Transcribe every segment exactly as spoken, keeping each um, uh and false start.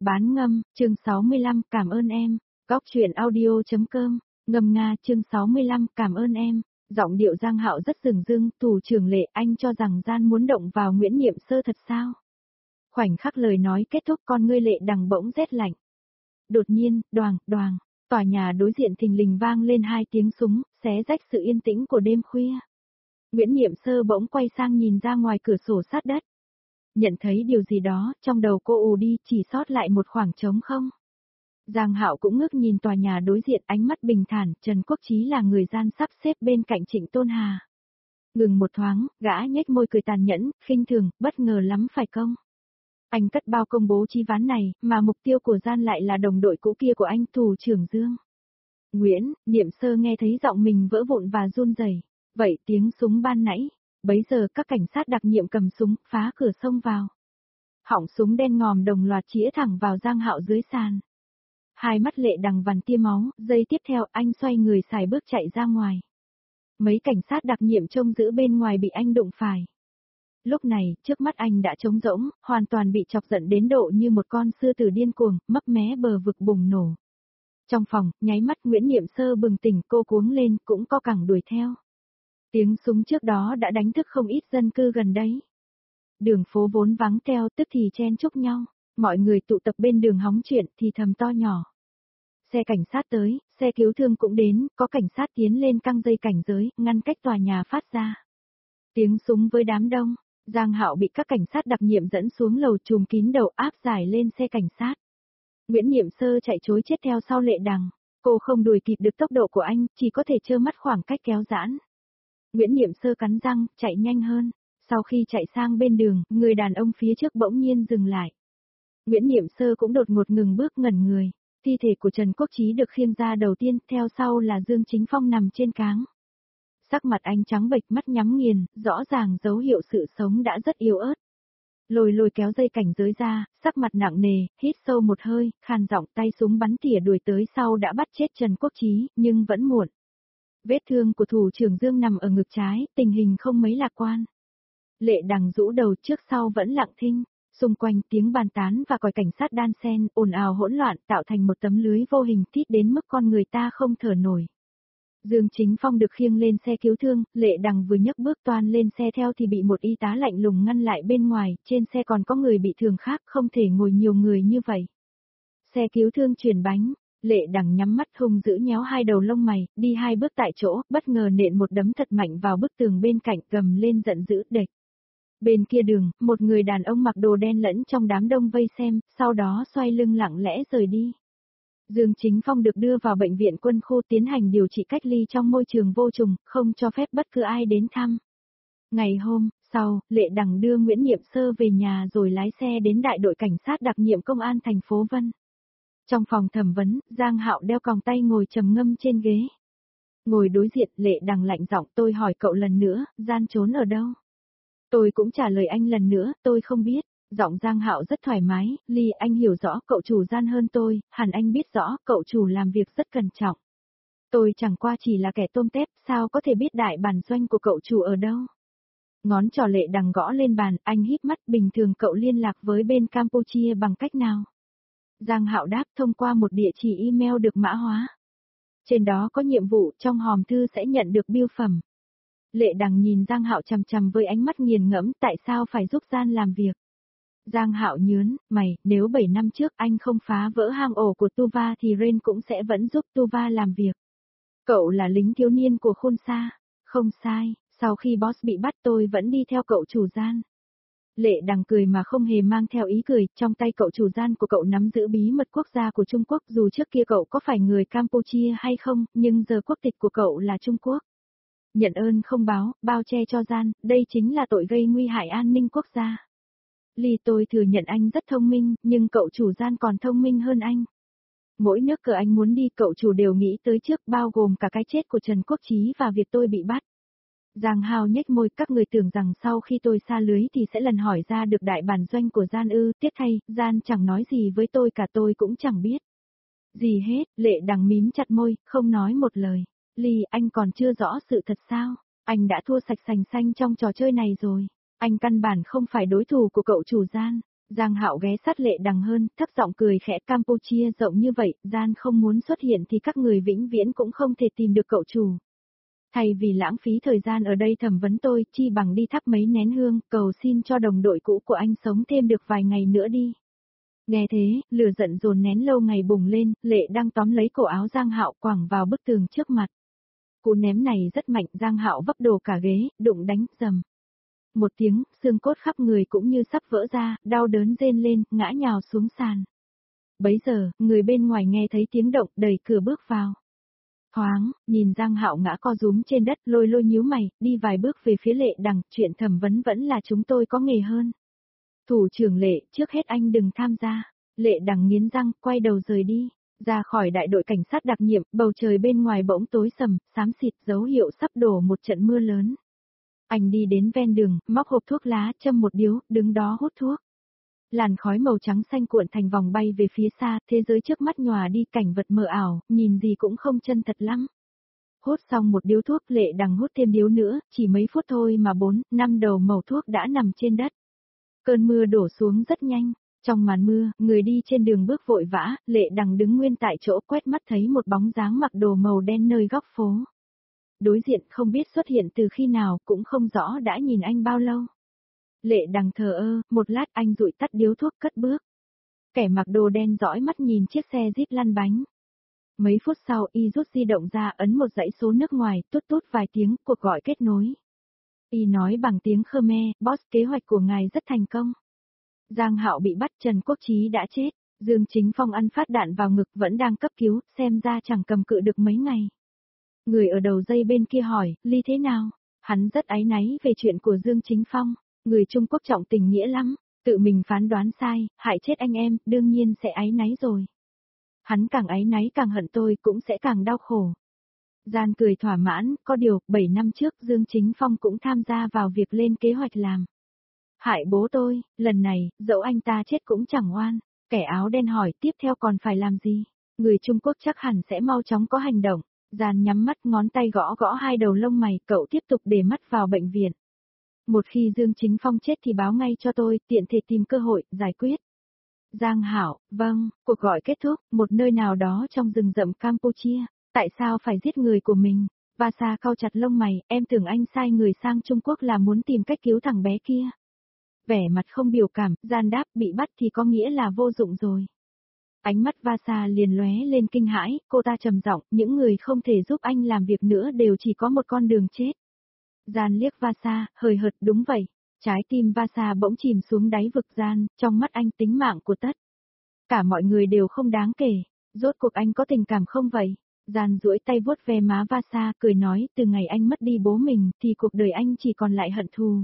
Bán ngâm, chương sáu mươi lăm, cảm ơn em. Góc truyện audio.com, ngâm nga chương sáu mươi lăm, cảm ơn em. Giọng điệu Giang Hạo rất dửng dưng, thủ trưởng Lệ, anh cho rằng Gian muốn động vào Nguyễn Niệm Sơ thật sao? Khoảnh khắc lời nói kết thúc, con ngươi Lệ Đằng bỗng rét lạnh. Đột nhiên, đoàng, đoàng, tòa nhà đối diện thình lình vang lên hai tiếng súng, xé rách sự yên tĩnh của đêm khuya. Nguyễn Niệm Sơ bỗng quay sang nhìn ra ngoài cửa sổ sát đất. Nhận thấy điều gì đó, trong đầu cô ù đi, chỉ sót lại một khoảng trống không. Giang Hạo cũng ngước nhìn tòa nhà đối diện, ánh mắt bình thản, Trần Quốc Chí là người gian sắp xếp bên cạnh Trịnh Tôn Hà. Ngừng một thoáng, gã nhếch môi cười tàn nhẫn, khinh thường, bất ngờ lắm phải không? Anh cất bao công bố chi ván này, mà mục tiêu của Gian lại là đồng đội cũ kia của anh, thủ trưởng Dương. Nguyễn, Niệm Sơ nghe thấy giọng mình vỡ vụn và run rẩy. Vậy tiếng súng ban nãy, bấy giờ các cảnh sát đặc nhiệm cầm súng, phá cửa xông vào. Họng súng đen ngòm đồng loạt chĩa thẳng vào Giang Hạo dưới sàn. Hai mắt Lệ Đằng vằn tia máu, giây tiếp theo anh xoay người xài bước chạy ra ngoài. Mấy cảnh sát đặc nhiệm trông giữ bên ngoài bị anh đụng phải. Lúc này, trước mắt anh đã trống rỗng, hoàn toàn bị chọc giận đến độ như một con sư tử điên cuồng, mấp mé bờ vực bùng nổ. Trong phòng, nháy mắt Nguyễn Niệm Sơ bừng tỉnh, cô cuống lên, cũng co cẳng đuổi theo. Tiếng súng trước đó đã đánh thức không ít dân cư gần đấy. Đường phố vốn vắng teo, tức thì chen chúc nhau, mọi người tụ tập bên đường hóng chuyện thì thầm to nhỏ. Xe cảnh sát tới, xe cứu thương cũng đến, có cảnh sát tiến lên căng dây cảnh giới, ngăn cách tòa nhà phát ra. Tiếng súng với đám đông, Giang Hạo bị các cảnh sát đặc nhiệm dẫn xuống lầu, trùm kín đầu, áp giải lên xe cảnh sát. Nguyễn Niệm Sơ chạy trối chết theo sau Lệ Đằng, cô không đuổi kịp được tốc độ của anh, chỉ có thể trơ mắt khoảng cách kéo giãn. Nguyễn Niệm Sơ cắn răng, chạy nhanh hơn. Sau khi chạy sang bên đường, người đàn ông phía trước bỗng nhiên dừng lại. Nguyễn Niệm Sơ cũng đột ngột ngừng bước, ngẩn người. Thi thể của Trần Quốc Chí được khiêng ra đầu tiên, theo sau là Dương Chính Phong nằm trên cáng. Sắc mặt anh trắng bệch, mắt nhắm nghiền, rõ ràng dấu hiệu sự sống đã rất yếu ớt. Lôi lôi kéo dây cảnh giới ra, sắc mặt nặng nề, hít sâu một hơi, khan giọng, tay súng bắn tỉa đuổi tới sau đã bắt chết Trần Quốc Chí, nhưng vẫn muộn. Vết thương của thủ trưởng Dương nằm ở ngực trái, tình hình không mấy lạc quan. Lệ Đằng rũ đầu, trước sau vẫn lặng thinh, xung quanh tiếng bàn tán và còi cảnh sát đan xen, ồn ào hỗn loạn, tạo thành một tấm lưới vô hình tít đến mức con người ta không thở nổi. Dương Chính Phong được khiêng lên xe cứu thương, Lệ Đằng vừa nhấc bước toan lên xe theo thì bị một y tá lạnh lùng ngăn lại bên ngoài, trên xe còn có người bị thương khác, không thể ngồi nhiều người như vậy. Xe cứu thương chuyển bánh. Lệ Đằng nhắm mắt hung dữ nhéo hai đầu lông mày, đi hai bước tại chỗ, bất ngờ nện một đấm thật mạnh vào bức tường bên cạnh, gầm lên giận dữ, địch. Bên kia đường, một người đàn ông mặc đồ đen lẫn trong đám đông vây xem, sau đó xoay lưng lặng lẽ rời đi. Dương Chính Phong được đưa vào bệnh viện quân khu tiến hành điều trị cách ly trong môi trường vô trùng, không cho phép bất cứ ai đến thăm. Ngày hôm sau, Lệ Đằng đưa Nguyễn Niệm Sơ về nhà rồi lái xe đến đại đội cảnh sát đặc nhiệm công an thành phố Vân. Trong phòng thẩm vấn, Giang Hạo đeo còng tay ngồi trầm ngâm trên ghế. Ngồi đối diện, Lệ Đằng lạnh giọng, tôi hỏi cậu lần nữa, Gian trốn ở đâu? Tôi cũng trả lời anh lần nữa, tôi không biết. Giọng Giang Hạo rất thoải mái, Ly, anh hiểu rõ cậu chủ Gian hơn tôi, hẳn anh biết rõ cậu chủ làm việc rất cẩn trọng. Tôi chẳng qua chỉ là kẻ tôm tép, sao có thể biết đại bản doanh của cậu chủ ở đâu? Ngón trỏ Lệ Đằng gõ lên bàn, anh híp mắt, bình thường cậu liên lạc với bên Campuchia bằng cách nào? Giang Hạo đáp, thông qua một địa chỉ email được mã hóa. Trên đó có nhiệm vụ, trong hòm thư sẽ nhận được bưu phẩm. Lệ Đằng nhìn Giang Hạo chằm chằm với ánh mắt nghiền ngẫm, tại sao phải giúp Gian làm việc? Giang Hạo nhớn, mày, nếu bảy năm trước anh không phá vỡ hang ổ của Tuva thì Ren cũng sẽ vẫn giúp Tuva làm việc. Cậu là lính thiếu niên của Khôn Sa. Không sai, sau khi boss bị bắt tôi vẫn đi theo cậu chủ Gian. Lệ Đằng cười mà không hề mang theo ý cười, trong tay cậu chủ Gian của cậu nắm giữ bí mật quốc gia của Trung Quốc, dù trước kia cậu có phải người Campuchia hay không, nhưng giờ quốc tịch của cậu là Trung Quốc. Nhận ơn không báo, bao che cho Gian, đây chính là tội gây nguy hại an ninh quốc gia. Ly, tôi thừa nhận anh rất thông minh, nhưng cậu chủ Gian còn thông minh hơn anh. Mỗi nước cờ anh muốn đi cậu chủ đều nghĩ tới trước, bao gồm cả cái chết của Trần Quốc Chí và việc tôi bị bắt. Giang Hạo nhếch môi, các người tưởng rằng sau khi tôi xa lưới thì sẽ lần hỏi ra được đại bản doanh của Gian ư? Tiếc thay, Gian chẳng nói gì với tôi cả, tôi cũng chẳng biết gì hết. Lệ Đằng mím chặt môi, không nói một lời. Ly, anh còn chưa rõ sự thật sao? Anh đã thua sạch sành xanh trong trò chơi này rồi. Anh căn bản không phải đối thủ của cậu chủ Gian. Giang Hạo ghé sát Lệ Đằng hơn, thấp giọng cười khẽ, Campuchia rộng như vậy, Gian không muốn xuất hiện thì các người vĩnh viễn cũng không thể tìm được cậu chủ. Thay vì lãng phí thời gian ở đây thẩm vấn tôi, chi bằng đi thắp mấy nén hương, cầu xin cho đồng đội cũ của anh sống thêm được vài ngày nữa đi. Nghe thế, lửa giận dồn nén lâu ngày bùng lên, Lệ đang tóm lấy cổ áo Giang Hạo quẳng vào bức tường trước mặt. Cú ném này rất mạnh, Giang Hạo vấp đổ cả ghế, đụng đánh, rầm. Một tiếng, xương cốt khắp người cũng như sắp vỡ ra, đau đớn rên lên, ngã nhào xuống sàn. Bấy giờ, người bên ngoài nghe thấy tiếng động, đẩy cửa bước vào. Thoáng, nhìn Giang Hạo ngã co rúm trên đất, lôi lôi nhíu mày, đi vài bước về phía Lệ Đằng, chuyện thẩm vấn vẫn là chúng tôi có nghề hơn. Thủ trưởng Lệ, trước hết anh đừng tham gia. Lệ Đằng nghiến răng, quay đầu rời đi. Ra khỏi đại đội cảnh sát đặc nhiệm, bầu trời bên ngoài bỗng tối sầm, xám xịt, dấu hiệu sắp đổ một trận mưa lớn. Anh đi đến ven đường, móc hộp thuốc lá, châm một điếu, đứng đó hút thuốc. Làn khói màu trắng xanh cuộn thành vòng bay về phía xa, thế giới trước mắt nhòa đi, cảnh vật mờ ảo, nhìn gì cũng không chân thật lắm. Hút xong một điếu thuốc, Lệ Đằng hút thêm điếu nữa, chỉ mấy phút thôi mà bốn, năm đầu mẩu thuốc đã nằm trên đất. Cơn mưa đổ xuống rất nhanh. Trong màn mưa, người đi trên đường bước vội vã, Lệ Đằng đứng nguyên tại chỗ, quét mắt thấy một bóng dáng mặc đồ màu đen nơi góc phố. Đối diện không biết xuất hiện từ khi nào, cũng không rõ đã nhìn anh bao lâu. Lệ Đằng thờ ơ, một lát anh dụi tắt điếu thuốc cất bước. Kẻ mặc đồ đen dõi mắt nhìn chiếc xe Jeep lăn bánh. Mấy phút sau, y rút di động ra, ấn một dãy số nước ngoài, tút tút vài tiếng, cuộc gọi kết nối. Y nói bằng tiếng Khmer, boss, kế hoạch của ngài rất thành công. Giang Hạo bị bắt, Trần Quốc Chí đã chết, Dương Chính Phong ăn phát đạn vào ngực vẫn đang cấp cứu, xem ra chẳng cầm cự được mấy ngày. Người ở đầu dây bên kia hỏi, Ly thế nào? Hắn rất áy náy về chuyện của Dương Chính Phong, người Trung Quốc trọng tình nghĩa lắm, tự mình phán đoán sai, hại chết anh em, đương nhiên sẽ áy náy rồi. Hắn càng áy náy càng hận tôi cũng sẽ càng đau khổ. Gian cười thỏa mãn, có điều, bảy năm trước Dương Chính Phong cũng tham gia vào việc lên kế hoạch làm. Hại bố tôi, lần này, dẫu anh ta chết cũng chẳng oan. Kẻ áo đen hỏi tiếp theo còn phải làm gì? Người Trung Quốc chắc hẳn sẽ mau chóng có hành động. Gian nhắm mắt, ngón tay gõ gõ hai đầu lông mày, cậu tiếp tục để mắt vào bệnh viện. Một khi Dương Chính Phong chết thì báo ngay cho tôi, tiện thể tìm cơ hội, giải quyết. Giang Hảo, vâng, cuộc gọi kết thúc, một nơi nào đó trong rừng rậm Campuchia. Tại sao phải giết người của mình? Vasa cau chặt lông mày, em tưởng anh sai người sang Trung Quốc là muốn tìm cách cứu thằng bé kia. Vẻ mặt không biểu cảm, Gian đáp, bị bắt thì có nghĩa là vô dụng rồi. Ánh mắt Vasa liền lóe lên kinh hãi, cô ta trầm giọng, những người không thể giúp anh làm việc nữa đều chỉ có một con đường chết. Gian liếc Vasa, hời hợt, đúng vậy. Trái tim Vasa bỗng chìm xuống đáy vực. Gian, trong mắt anh tính mạng của tất cả mọi người đều không đáng kể, rốt cuộc anh có tình cảm không vậy? Gian duỗi tay vuốt ve má Vasa, cười nói, từ ngày anh mất đi bố mình thì cuộc đời anh chỉ còn lại hận thù.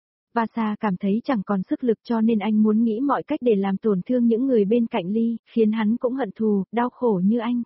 Vasa cảm thấy chẳng còn sức lực cho nên anh muốn nghĩ mọi cách để làm tổn thương những người bên cạnh Ly, khiến hắn cũng hận thù, đau khổ như anh.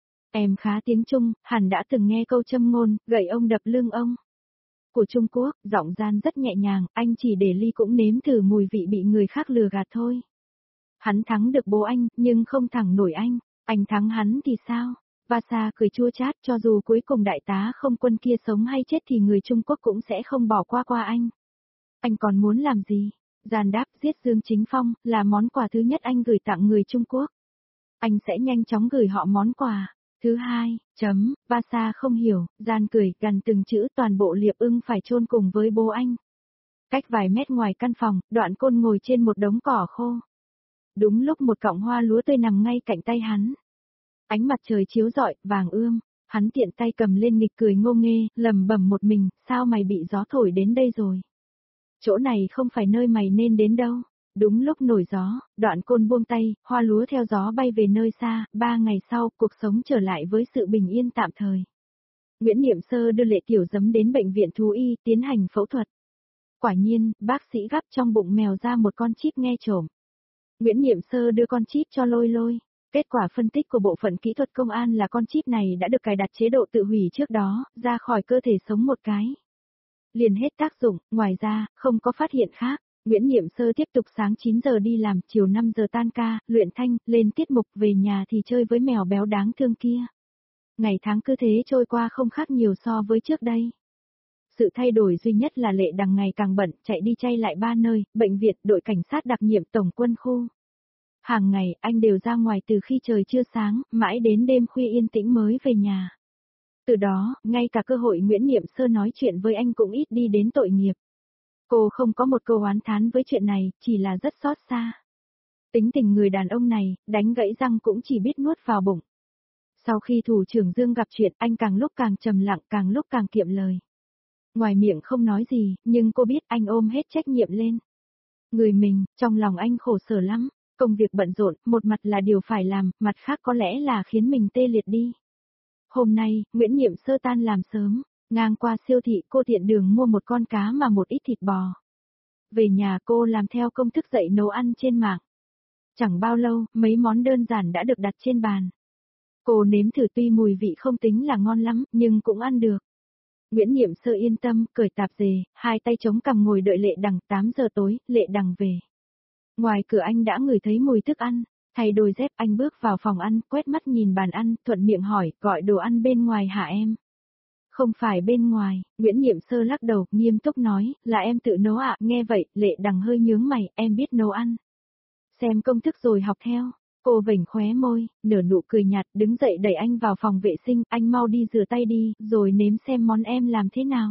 Em khá tiếng Trung, hẳn đã từng nghe câu châm ngôn, gậy ông đập lưng ông. Của Trung Quốc, giọng Gian rất nhẹ nhàng, anh chỉ để Ly cũng nếm thử mùi vị bị người khác lừa gạt thôi. Hắn thắng được bố anh, nhưng không thẳng nổi anh, anh thắng hắn thì sao? Vasa cười chua chát, cho dù cuối cùng đại tá không quân kia sống hay chết thì người Trung Quốc cũng sẽ không bỏ qua qua anh. Anh còn muốn làm gì? Gian đáp, giết Dương Chính Phong, là món quà thứ nhất anh gửi tặng người Trung Quốc. Anh sẽ nhanh chóng gửi họ món quà. Thứ hai, chấm, Vasa không hiểu, Gian cười, gần từng chữ, toàn bộ Liệp Ưng phải chôn cùng với bố anh. Cách vài mét ngoài căn phòng, Đoạn Côn ngồi trên một đống cỏ khô. Đúng lúc một cọng hoa lúa tươi nằm ngay cạnh tay hắn. Ánh mặt trời chiếu rọi, vàng ươm, hắn tiện tay cầm lên nghịch cười ngô nghê, lầm bẩm một mình, sao mày bị gió thổi đến đây rồi? Chỗ này không phải nơi mày nên đến đâu. Đúng lúc nổi gió, Đoạn Côn buông tay, hoa lúa theo gió bay về nơi xa, ba ngày sau, cuộc sống trở lại với sự bình yên tạm thời. Nguyễn Niệm Sơ đưa Lệ Tiểu Giấm đến bệnh viện thú y, tiến hành phẫu thuật. Quả nhiên, bác sĩ gắp trong bụng mèo ra một con chip nghe trộm. Nguyễn Niệm Sơ đưa con chip cho Lôi Lôi. Kết quả phân tích của bộ phận kỹ thuật công an là con chip này đã được cài đặt chế độ tự hủy trước đó, ra khỏi cơ thể sống một cái. Liền hết tác dụng, ngoài ra, không có phát hiện khác. Nguyễn Niệm Sơ tiếp tục sáng chín giờ đi làm, chiều năm giờ tan ca, luyện thanh, lên tiết mục, về nhà thì chơi với mèo béo đáng thương kia. Ngày tháng cứ thế trôi qua không khác nhiều so với trước đây. Sự thay đổi duy nhất là Lệ Đằng ngày càng bận, chạy đi chay lại ba nơi, bệnh viện, đội cảnh sát đặc nhiệm tổng quân khu. Hàng ngày, anh đều ra ngoài từ khi trời chưa sáng, mãi đến đêm khuya yên tĩnh mới về nhà. Từ đó, ngay cả cơ hội Nguyễn Niệm Sơ nói chuyện với anh cũng ít đi đến tội nghiệp. Cô không có một câu oán thán với chuyện này, chỉ là rất xót xa. Tính tình người đàn ông này, đánh gãy răng cũng chỉ biết nuốt vào bụng. Sau khi thủ trưởng Dương gặp chuyện, anh càng lúc càng trầm lặng, càng lúc càng kiệm lời. Ngoài miệng không nói gì, nhưng cô biết anh ôm hết trách nhiệm lên. Người mình, trong lòng anh khổ sở lắm, công việc bận rộn, một mặt là điều phải làm, mặt khác có lẽ là khiến mình tê liệt đi. Hôm nay, Nguyễn Niệm Sơ tan làm sớm, ngang qua siêu thị cô tiện đường mua một con cá mà một ít thịt bò. Về nhà cô làm theo công thức dạy nấu ăn trên mạng. Chẳng bao lâu, mấy món đơn giản đã được đặt trên bàn. Cô nếm thử tuy mùi vị không tính là ngon lắm, nhưng cũng ăn được. Nguyễn Niệm Sơ yên tâm, cởi tạp dề, hai tay chống cằm ngồi đợi Lệ Đằng, tám giờ tối, Lệ Đằng về. Ngoài cửa anh đã ngửi thấy mùi thức ăn, thay đôi dép anh bước vào phòng ăn, quét mắt nhìn bàn ăn, thuận miệng hỏi, gọi đồ ăn bên ngoài hả em? Không phải bên ngoài, Nguyễn Niệm Sơ lắc đầu, nghiêm túc nói, là em tự nấu ạ, nghe vậy, Lệ Đằng hơi nhướng mày, em biết nấu ăn. Xem công thức rồi học theo. Cô vểnh khóe môi, nở nụ cười nhạt, đứng dậy đẩy anh vào phòng vệ sinh, anh mau đi rửa tay đi, rồi nếm xem món em làm thế nào.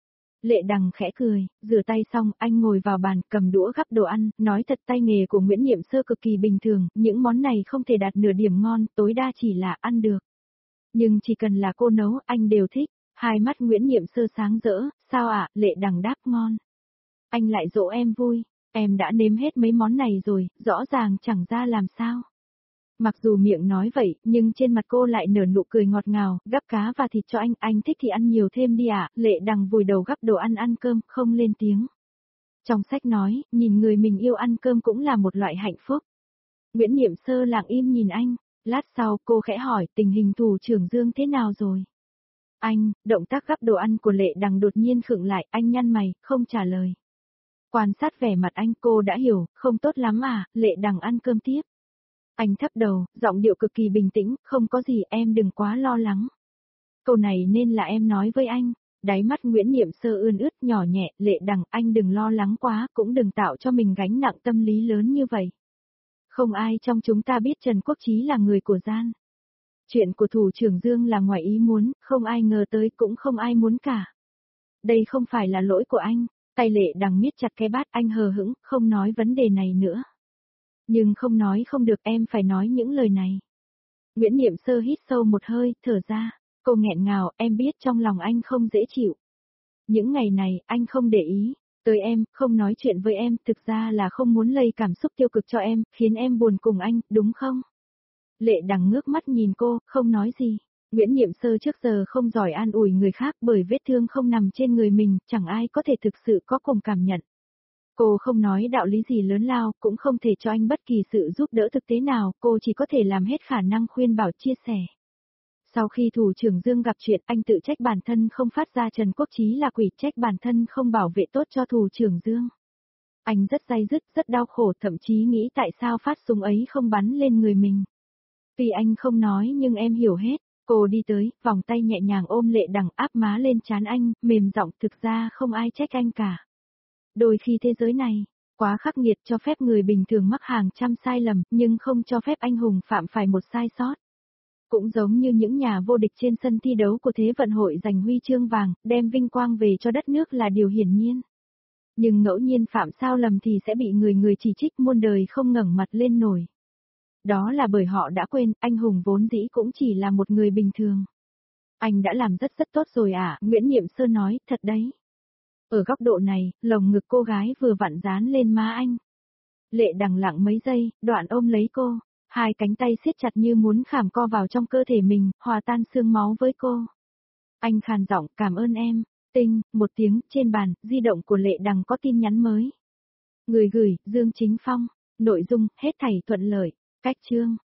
Lệ Đằng khẽ cười, rửa tay xong, anh ngồi vào bàn, cầm đũa gắp đồ ăn, nói thật tay nghề của Nguyễn Niệm Sơ cực kỳ bình thường, những món này không thể đạt nửa điểm ngon, tối đa chỉ là ăn được. Nhưng chỉ cần là cô nấu, anh đều thích. Hai mắt Nguyễn Niệm Sơ sáng rỡ, sao ạ, Lệ Đằng đáp ngon. Anh lại dỗ em vui, em đã nếm hết mấy món này rồi, rõ ràng chẳng ra làm sao. Mặc dù miệng nói vậy, nhưng trên mặt cô lại nở nụ cười ngọt ngào, gắp cá và thịt cho anh, anh thích thì ăn nhiều thêm đi ạ, Lệ Đằng vùi đầu gắp đồ ăn ăn cơm, không lên tiếng. Trong sách nói, nhìn người mình yêu ăn cơm cũng là một loại hạnh phúc. Nguyễn Niệm Sơ lặng im nhìn anh, lát sau cô khẽ hỏi tình hình thủ trưởng Dương thế nào rồi. Anh, động tác gắp đồ ăn của Lệ Đằng đột nhiên khựng lại, anh nhăn mày, không trả lời. Quan sát vẻ mặt anh cô đã hiểu, không tốt lắm à, Lệ Đằng ăn cơm tiếp. Anh thấp đầu, giọng điệu cực kỳ bình tĩnh, không có gì em đừng quá lo lắng. Câu này nên là em nói với anh, đáy mắt Nguyễn Niệm Sơ ươn ướt nhỏ nhẹ, Lệ Đằng anh đừng lo lắng quá, cũng đừng tạo cho mình gánh nặng tâm lý lớn như vậy. Không ai trong chúng ta biết Trần Quốc Chí là người của gian. Chuyện của thủ trưởng Dương là ngoài ý muốn, không ai ngờ tới cũng không ai muốn cả. Đây không phải là lỗi của anh, tay Lệ Đằng miết chặt cái bát anh hờ hững, không nói vấn đề này nữa. Nhưng không nói không được em phải nói những lời này. Nguyễn Niệm Sơ hít sâu một hơi, thở ra, cô nghẹn ngào, em biết trong lòng anh không dễ chịu. Những ngày này, anh không để ý, tới em, không nói chuyện với em, thực ra là không muốn lây cảm xúc tiêu cực cho em, khiến em buồn cùng anh, đúng không? Lệ Đằng ngước mắt nhìn cô, không nói gì. Nguyễn Niệm Sơ trước giờ không giỏi an ủi người khác bởi vết thương không nằm trên người mình, chẳng ai có thể thực sự có cùng cảm nhận. Cô không nói đạo lý gì lớn lao, cũng không thể cho anh bất kỳ sự giúp đỡ thực tế nào, cô chỉ có thể làm hết khả năng khuyên bảo chia sẻ. Sau khi thủ trưởng Dương gặp chuyện, anh tự trách bản thân không phát ra Trần Quốc Chí là quỷ, trách bản thân không bảo vệ tốt cho thủ trưởng Dương. Anh rất day dứt, rất đau khổ, thậm chí nghĩ tại sao phát súng ấy không bắn lên người mình. Tuy anh không nói nhưng em hiểu hết. Cô đi tới, vòng tay nhẹ nhàng ôm Lệ Đằng áp má lên trán anh, mềm giọng thực ra không ai trách anh cả. Đôi khi thế giới này, quá khắc nghiệt cho phép người bình thường mắc hàng trăm sai lầm, nhưng không cho phép anh hùng phạm phải một sai sót. Cũng giống như những nhà vô địch trên sân thi đấu của Thế vận hội giành huy chương vàng, đem vinh quang về cho đất nước là điều hiển nhiên. Nhưng ngẫu nhiên phạm sai lầm thì sẽ bị người người chỉ trích muôn đời không ngẩng mặt lên nổi. Đó là bởi họ đã quên, anh hùng vốn dĩ cũng chỉ là một người bình thường. Anh đã làm rất rất tốt rồi à, Nguyễn Niệm Sơ nói, thật đấy. Ở góc độ này, lồng ngực cô gái vừa vặn dán lên má anh. Lệ Đằng lặng mấy giây, đoạn ôm lấy cô, hai cánh tay siết chặt như muốn khảm co vào trong cơ thể mình, hòa tan xương máu với cô. Anh khàn giọng, cảm ơn em. Tinh, một tiếng, trên bàn, di động của Lệ Đằng có tin nhắn mới. Người gửi, Dương Chính Phong. Nội dung, hết thảy thuận lợi. Cách chương.